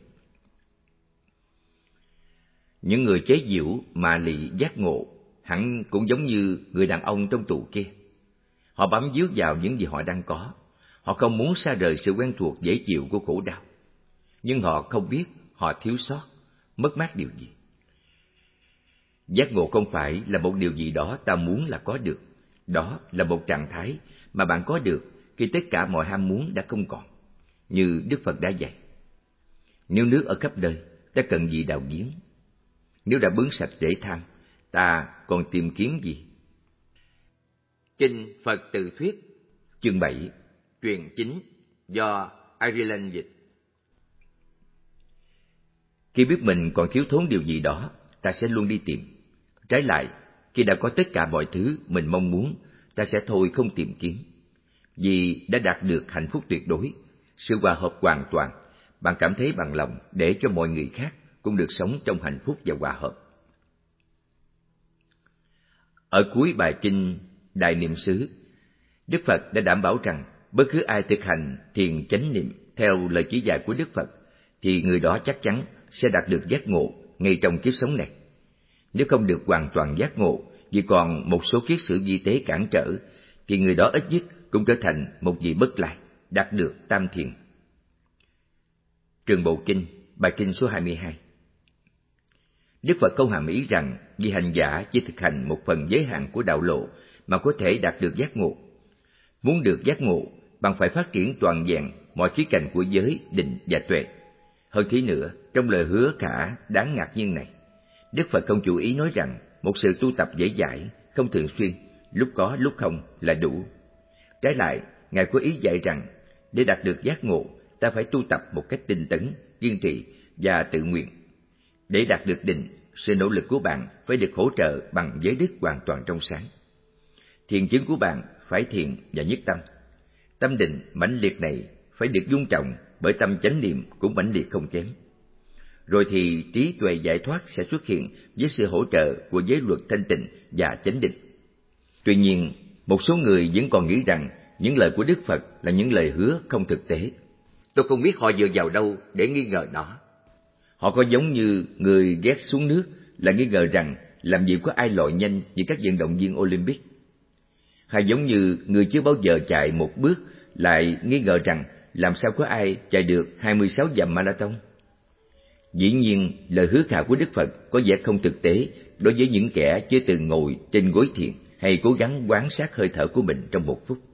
Những người chế giễu mà lì giác ngộ hẳn cũng giống như người đàn ông trong tù kia. Họ bám víu vào những gì họ đang có. Họ không muốn xa rời sự quen thuộc dễ chịu của khổ đau. Nhưng họ không biết họ thiếu sót, mất mát điều gì. Giác ngộ không phải là một điều gì đó ta muốn là có được. Đó là một trạng thái mà bạn có được khi tất cả mọi ham muốn đã không còn. Như Đức Phật đã dạy, nếu nước ở khắp nơi, ta cần gì đào giếng? Nếu đã bướng sạch rễ tham, ta còn tìm kiếm gì? Kinh Phật Tự Thuyết, chương bảy, truyện chính, do Ireland dịch. Khi biết mình còn thiếu thốn điều gì đó, ta sẽ luôn đi tìm. Trái lại, khi đã có tất cả mọi thứ mình mong muốn, ta sẽ thôi không tìm kiếm. Vì đã đạt được hạnh phúc tuyệt đối, sự hòa hợp hoàn toàn, bạn cảm thấy bằng lòng để cho mọi người khác cũng được sống trong hạnh phúc và hòa hợp. Ở cuối bài kinh Đại Niệm xứ, Đức Phật đã đảm bảo rằng bất cứ ai thực hành thiền chánh niệm theo lời chỉ dạy của Đức Phật thì người đó chắc chắn sẽ đạt được giác ngộ ngay trong kiếp sống này. Nếu không được hoàn toàn giác ngộ vì còn một số kiết sử vi tế cản trở, thì người đó ít nhất cũng trở thành một vị bất lai, đạt được tam thiền. Trường Bộ Kinh, bài kinh số hai mươi hai. Đức Phật không hàm ý rằng vì hành giả chỉ thực hành một phần giới hạn của đạo lộ mà có thể đạt được giác ngộ. Muốn được giác ngộ, bạn phải phát triển toàn vẹn mọi khía cạnh của giới, định và tuệ. Hơn thế nữa, trong lời hứa khả đáng ngạc nhiên này, Đức Phật không chủ ý nói rằng một sự tu tập dễ dãi, không thường xuyên, lúc có lúc không là đủ. Trái lại, Ngài có ý dạy rằng để đạt được giác ngộ, ta phải tu tập một cách tinh tấn, kiên trì và tự nguyện. Để đạt được định, sự nỗ lực của bạn phải được hỗ trợ bằng giới đức hoàn toàn trong sáng. Thiền chứng của bạn phải thiền và nhất tâm. Tâm định mãnh liệt này phải được dung trọng bởi tâm chánh niệm cũng mãnh liệt không kém. Rồi thì trí tuệ giải thoát sẽ xuất hiện với sự hỗ trợ của giới luật thanh tịnh và chánh định. Tuy nhiên, một số người vẫn còn nghĩ rằng những lời của Đức Phật là những lời hứa không thực tế. Tôi không biết họ dựa vào đâu để nghi ngờ nó. Họ có giống như người ghét xuống nước là nghi ngờ rằng làm gì có ai lội nhanh như các vận động viên Olympic. Hay giống như người chưa bao giờ chạy một bước lại nghi ngờ rằng làm sao có ai chạy được hai mươi sáu dặm marathon. Dĩ nhiên, lời hứa khả của Đức Phật có vẻ không thực tế đối với những kẻ chưa từng ngồi trên gối thiền hay cố gắng quan sát hơi thở của mình trong một phút.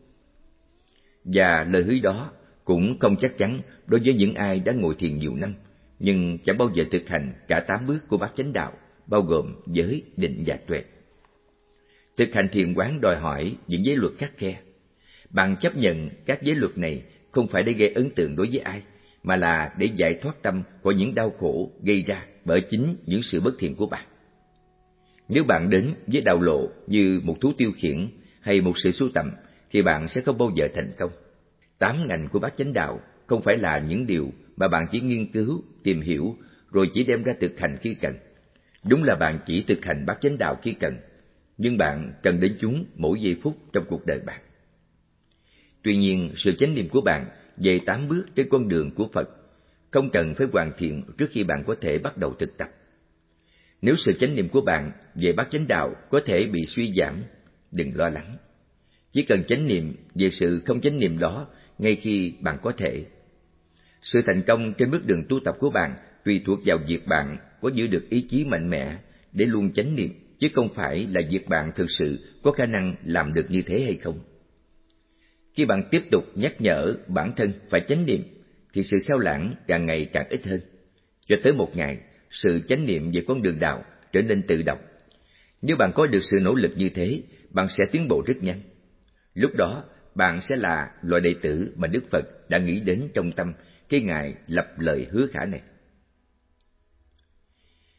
Và lời hứa đó cũng không chắc chắn đối với những ai đã ngồi thiền nhiều năm, nhưng chẳng bao giờ thực hành cả tám bước của bát chánh đạo, bao gồm giới, định và tuệ. Thực hành thiền quán đòi hỏi những giới luật khắt khe. Bạn chấp nhận các giới luật này không phải để gây ấn tượng đối với ai, mà là để giải thoát tâm khỏi những đau khổ gây ra bởi chính những sự bất thiện của bạn. Nếu bạn đến với đạo lộ như một thú tiêu khiển hay một sự sưu tầm, thì bạn sẽ không bao giờ thành công. Tám ngành của bát chánh đạo không phải là những điều mà bạn chỉ nghiên cứu, tìm hiểu, rồi chỉ đem ra thực hành khi cần. Đúng là bạn chỉ thực hành bát chánh đạo khi cần, nhưng bạn cần đến chúng mỗi giây phút trong cuộc đời bạn. Tuy nhiên, sự chánh niệm của bạn về tám bước trên con đường của Phật không cần phải hoàn thiện trước khi bạn có thể bắt đầu thực tập. Nếu sự chánh niệm của bạn về bát chánh đạo có thể bị suy giảm, đừng lo lắng. Chỉ cần chánh niệm về sự không chánh niệm đó ngay khi bạn có thể. Sự thành công trên bước đường tu tập của bạn tùy thuộc vào việc bạn có giữ được ý chí mạnh mẽ để luôn chánh niệm, chứ không phải là việc bạn thực sự có khả năng làm được như thế hay không. Khi bạn tiếp tục nhắc nhở bản thân phải chánh niệm, thì sự sao lãng càng ngày càng ít hơn, cho tới một ngày, sự chánh niệm về con đường đạo trở nên tự động. Nếu bạn có được sự nỗ lực như thế, bạn sẽ tiến bộ rất nhanh. Lúc đó, bạn sẽ là loại đệ tử mà Đức Phật đã nghĩ đến trong tâm khi Ngài lập lời hứa khả này.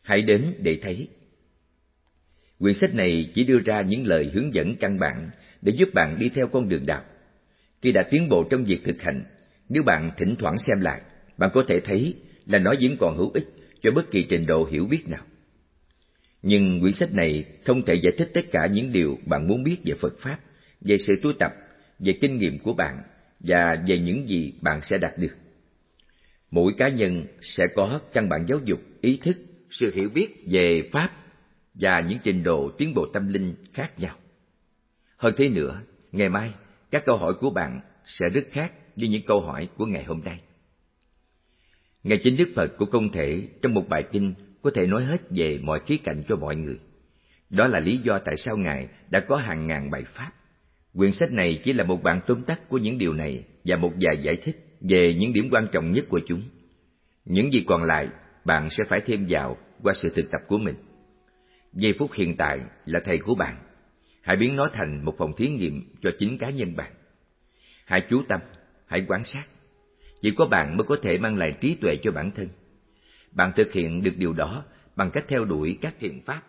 Hãy đến để thấy. Quyển sách này chỉ đưa ra những lời hướng dẫn căn bản để giúp bạn đi theo con đường đạo. Khi đã tiến bộ trong việc thực hành, nếu bạn thỉnh thoảng xem lại, bạn có thể thấy là nó vẫn còn hữu ích cho bất kỳ trình độ hiểu biết nào. Nhưng quyển sách này không thể giải thích tất cả những điều bạn muốn biết về Phật Pháp, về sự tu tập, về kinh nghiệm của bạn và về những gì bạn sẽ đạt được. Mỗi cá nhân sẽ có căn bản giáo dục, ý thức, sự hiểu biết về Pháp và những trình độ tiến bộ tâm linh khác nhau. Hơn thế nữa, ngày mai, các câu hỏi của bạn sẽ rất khác với những câu hỏi của ngày hôm nay. Ngài Chính Đức Phật cũng không thể trong một bài kinh có thể nói hết về mọi khía cạnh cho mọi người. Đó là lý do tại sao Ngài đã có hàng ngàn bài pháp. Quyển sách này chỉ là một bản tóm tắt của những điều này và một vài giải thích về những điểm quan trọng nhất của chúng. Những gì còn lại, bạn sẽ phải thêm vào qua sự thực tập của mình. Giây phút hiện tại là thầy của bạn. Hãy biến nó thành một phòng thí nghiệm cho chính cá nhân bạn. Hãy chú tâm, hãy quan sát. Chỉ có bạn mới có thể mang lại trí tuệ cho bản thân. Bạn thực hiện được điều đó bằng cách theo đuổi các thiền pháp.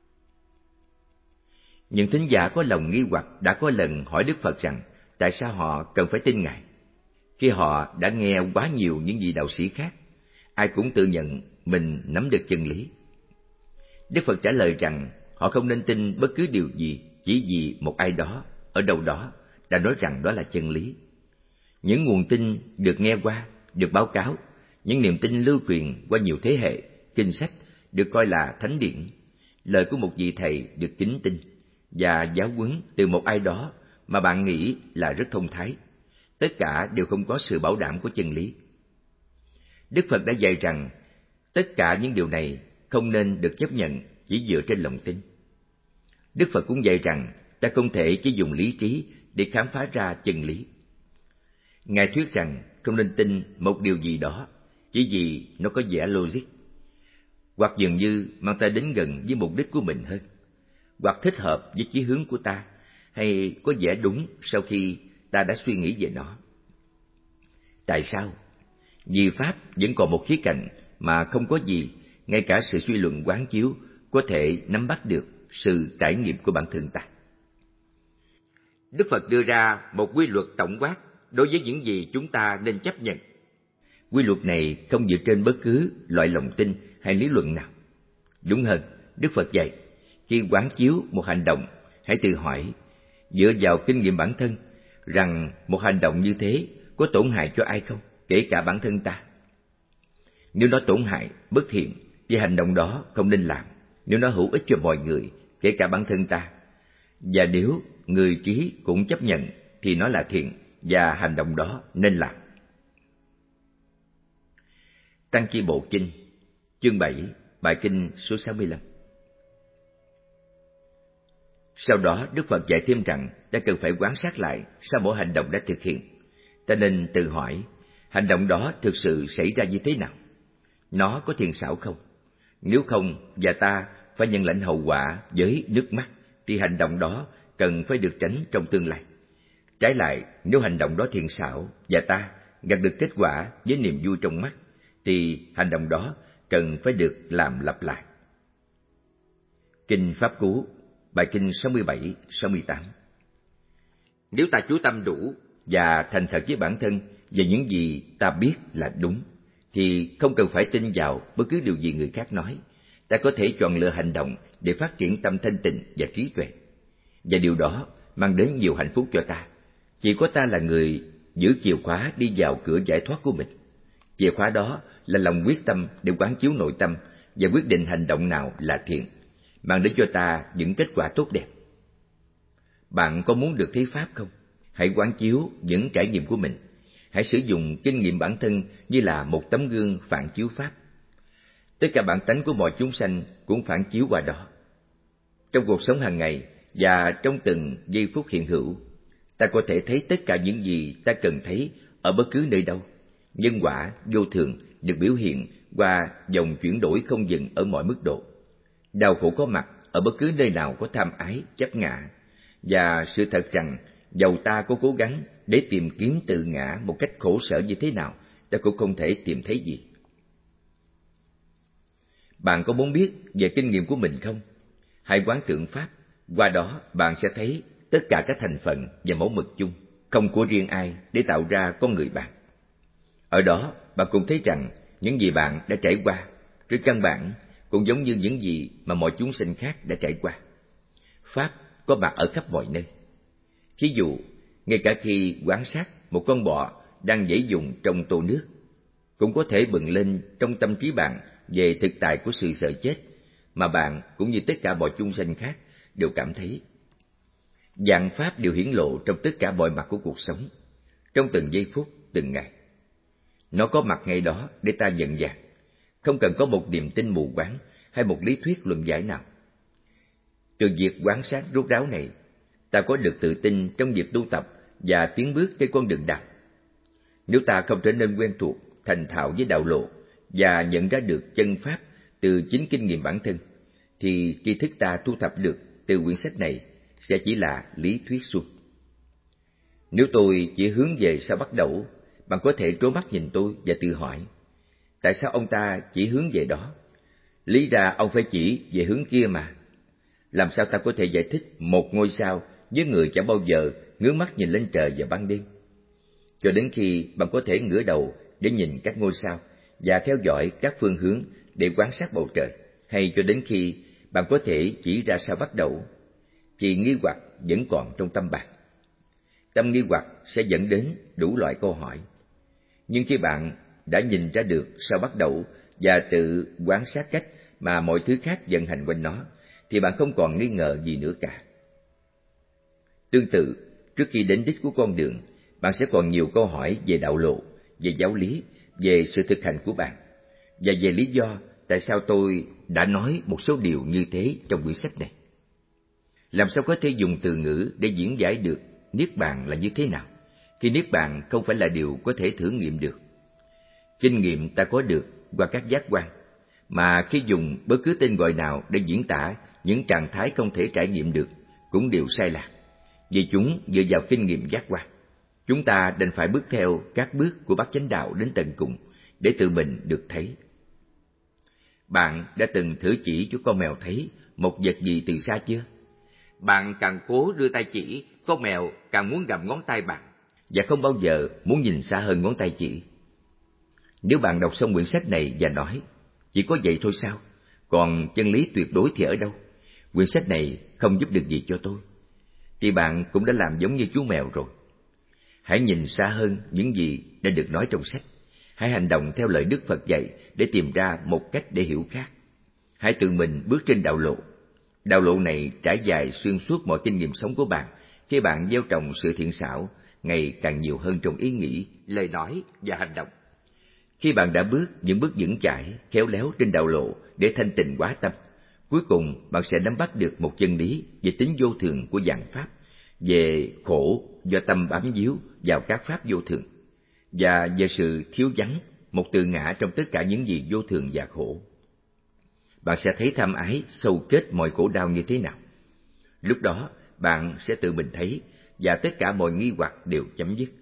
Những thính giả có lòng nghi hoặc đã có lần hỏi Đức Phật rằng tại sao họ cần phải tin Ngài. Khi họ đã nghe quá nhiều những vị đạo sĩ khác, ai cũng tự nhận mình nắm được chân lý. Đức Phật trả lời rằng họ không nên tin bất cứ điều gì chỉ vì một ai đó, ở đâu đó, đã nói rằng đó là chân lý. Những nguồn tin được nghe qua, được báo cáo, những niềm tin lưu truyền qua nhiều thế hệ, kinh sách được coi là thánh điển, lời của một vị thầy được kính tin, và giáo huấn từ một ai đó mà bạn nghĩ là rất thông thái. Tất cả đều không có sự bảo đảm của chân lý. Đức Phật đã dạy rằng tất cả những điều này không nên được chấp nhận chỉ dựa trên lòng tin. Đức Phật cũng dạy rằng ta không thể chỉ dùng lý trí để khám phá ra chân lý. Ngài thuyết rằng không nên tin một điều gì đó chỉ vì nó có vẻ logic, hoặc dường như mang ta đến gần với mục đích của mình hơn, hoặc thích hợp với chí hướng của ta, hay có vẻ đúng sau khi ta đã suy nghĩ về nó. Tại sao? Vì Pháp vẫn còn một khía cạnh mà không có gì, ngay cả sự suy luận quán chiếu, có thể nắm bắt được sự trải nghiệm của bản thân ta. Đức Phật đưa ra một quy luật tổng quát đối với những gì chúng ta nên chấp nhận. Quy luật này không dựa trên bất cứ loại lòng tin hay lý luận nào. Đúng hơn, Đức Phật dạy, khi quán chiếu một hành động, hãy tự hỏi, dựa vào kinh nghiệm bản thân, rằng một hành động như thế có tổn hại cho ai không, kể cả bản thân ta. Nếu nó tổn hại, bất thiện, thì hành động đó không nên làm. Nếu nó hữu ích cho mọi người, kể cả bản thân ta, và nếu người trí cũng chấp nhận, thì nó là thiện, và hành động đó nên làm. Tăng Chi Bộ Kinh, chương bảy, bài kinh số sáu mươi lăm. Sau đó, Đức Phật dạy thêm rằng ta cần phải quan sát lại sau mỗi hành động đã thực hiện. Ta nên tự hỏi, hành động đó thực sự xảy ra như thế nào? Nó có thiện xảo không? Nếu không, và ta phải nhận lãnh hậu quả với nước mắt, thì hành động đó cần phải được tránh trong tương lai. Trái lại, nếu hành động đó thiện xảo và ta gặt được kết quả với niềm vui trong mắt, thì hành động đó cần phải được làm lặp lại. Kinh Pháp Cú, bài kinh sáu mươi bảy, sáu mươi tám. Nếu ta chú tâm đủ và thành thật với bản thân về những gì ta biết là đúng, thì không cần phải tin vào bất cứ điều gì người khác nói. Ta có thể chọn lựa hành động để phát triển tâm thanh tịnh và trí tuệ. Và điều đó mang đến nhiều hạnh phúc cho ta. Chỉ có ta là người giữ chìa khóa đi vào cửa giải thoát của mình. Chìa khóa đó là lòng quyết tâm để quán chiếu nội tâm và quyết định hành động nào là thiện, mang đến cho ta những kết quả tốt đẹp. Bạn có muốn được thấy Pháp không? Hãy quán chiếu những trải nghiệm của mình. Hãy sử dụng kinh nghiệm bản thân như là một tấm gương phản chiếu Pháp. Tất cả bản tánh của mọi chúng sanh cũng phản chiếu qua đó. Trong cuộc sống hàng ngày và trong từng giây phút hiện hữu, ta có thể thấy tất cả những gì ta cần thấy ở bất cứ nơi đâu. Nhân quả vô thường được biểu hiện qua dòng chuyển đổi không dừng ở mọi mức độ. Đau khổ có mặt ở bất cứ nơi nào có tham ái, chấp ngã, và sự thật rằng dầu ta có cố gắng để tìm kiếm tự ngã một cách khổ sở như thế nào, ta cũng không thể tìm thấy gì. Bạn có muốn biết về kinh nghiệm của mình không? Hãy quán tưởng Pháp, qua đó bạn sẽ thấy tất cả các thành phần và mẫu mực chung, không của riêng ai để tạo ra con người bạn. Ở đó, bạn cũng thấy rằng những gì bạn đã trải qua, trên căn bản cũng giống như những gì mà mọi chúng sinh khác đã trải qua. Pháp có mặt ở khắp mọi nơi. Thí dụ, ngay cả khi quan sát một con bọ đang nhảy dùng trong tô nước, cũng có thể bừng lên trong tâm trí bạn về thực tại của sự sợ chết mà bạn cũng như tất cả mọi chúng sinh khác đều cảm thấy. Vạn pháp đều hiển lộ trong tất cả mọi mặt của cuộc sống, trong từng giây phút, từng ngày. Nó có mặt ngay đó để ta nhận dạng, không cần có một niềm tin mù quáng hay một lý thuyết luận giải nào. Từ việc quan sát rốt ráo này, ta có được tự tin trong việc tu tập và tiến bước trên con đường đạo. Nếu ta không trở nên quen thuộc, thành thạo với đạo lộ và nhận ra được chân pháp từ chính kinh nghiệm bản thân, thì tri thức ta thu thập được từ quyển sách này sẽ chỉ là lý thuyết suông. Nếu tôi chỉ hướng về sao bắt đầu, bạn có thể trố mắt nhìn tôi và tự hỏi, tại sao ông ta chỉ hướng về đó? Lý ra ông phải chỉ về hướng kia mà. Làm sao ta có thể giải thích một ngôi sao với người chẳng bao giờ ngước mắt nhìn lên trời vào ban đêm? Cho đến khi bạn có thể ngửa đầu để nhìn các ngôi sao và theo dõi các phương hướng để quan sát bầu trời, hay cho đến khi bạn có thể chỉ ra sao bắt đầu, thì nghi hoặc vẫn còn trong tâm bạn. Tâm nghi hoặc sẽ dẫn đến đủ loại câu hỏi. Nhưng khi bạn đã nhìn ra được sao bắt đầu và tự quan sát cách mà mọi thứ khác vận hành quanh nó, thì bạn không còn nghi ngờ gì nữa cả. Tương tự, trước khi đến đích của con đường, bạn sẽ còn nhiều câu hỏi về đạo lộ, về giáo lý, về sự thực hành của bạn, và về lý do tại sao tôi đã nói một số điều như thế trong quyển sách này. Làm sao có thể dùng từ ngữ để diễn giải được Niết Bàn là như thế nào, khi Niết Bàn không phải là điều có thể thử nghiệm được? Kinh nghiệm ta có được qua các giác quan, mà khi dùng bất cứ tên gọi nào để diễn tả những trạng thái không thể trải nghiệm được cũng đều sai lạc, vì chúng dựa vào kinh nghiệm giác quan. Chúng ta đành phải bước theo các bước của bát chánh đạo đến tận cùng để tự mình được thấy. Bạn đã từng thử chỉ cho con mèo thấy một vật gì từ xa chưa? Bạn càng cố đưa tay chỉ, con mèo càng muốn gặm ngón tay bạn, và không bao giờ muốn nhìn xa hơn ngón tay chỉ. Nếu bạn đọc xong quyển sách này và nói, chỉ có vậy thôi sao? Còn chân lý tuyệt đối thì ở đâu? Quyển sách này không giúp được gì cho tôi. Thì bạn cũng đã làm giống như chú mèo rồi. Hãy nhìn xa hơn những gì đã được nói trong sách. Hãy hành động theo lời Đức Phật dạy để tìm ra một cách để hiểu khác. Hãy tự mình bước trên đạo lộ. Đạo lộ này trải dài xuyên suốt mọi kinh nghiệm sống của bạn khi bạn gieo trồng sự thiện xảo ngày càng nhiều hơn trong ý nghĩ, lời nói và hành động. Khi bạn đã bước những bước vững chãi, khéo léo trên đạo lộ để thanh tịnh hóa tâm, cuối cùng bạn sẽ nắm bắt được một chân lý về tính vô thường của vạn pháp, về khổ do tâm bám víu vào các pháp vô thường, và về sự thiếu vắng một tự ngã trong tất cả những gì vô thường và khổ. Bạn sẽ thấy tham ái sâu kết mọi khổ đau như thế nào. Lúc đó bạn sẽ tự mình thấy, và tất cả mọi nghi hoặc đều chấm dứt.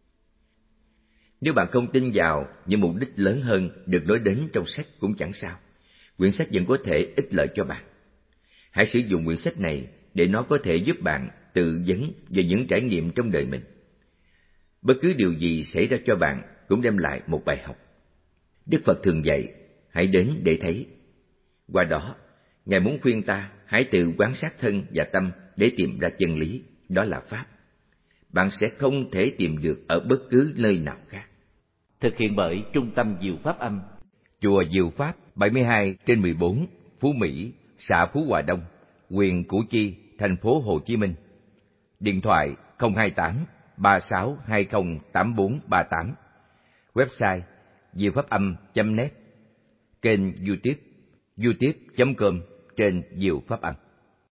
Nếu bạn không tin vào những mục đích lớn hơn được nói đến trong sách cũng chẳng sao, quyển sách vẫn có thể ích lợi cho bạn. Hãy sử dụng quyển sách này để nó có thể giúp bạn tự vấn về những trải nghiệm trong đời mình. Bất cứ điều gì xảy ra cho bạn cũng đem lại một bài học. Đức Phật thường dạy, hãy đến để thấy. Qua đó, Ngài muốn khuyên ta hãy tự quan sát thân và tâm để tìm ra chân lý, đó là Pháp. Bạn sẽ không thể tìm được ở bất cứ nơi nào khác. Thực hiện bởi Trung tâm Diệu Pháp Âm, Chùa Diệu Pháp bảy mươi hai trên mười bốn, Phú Mỹ, xã Phú Hòa Đông, huyện Củ Chi, thành phố Hồ Chí Minh. Điện thoại không hai tám ba sáu hai không tám bốn ba tám. Website diệu pháp âm chấm net. Kênh YouTube youtube chấm com trên Diệu Pháp Âm.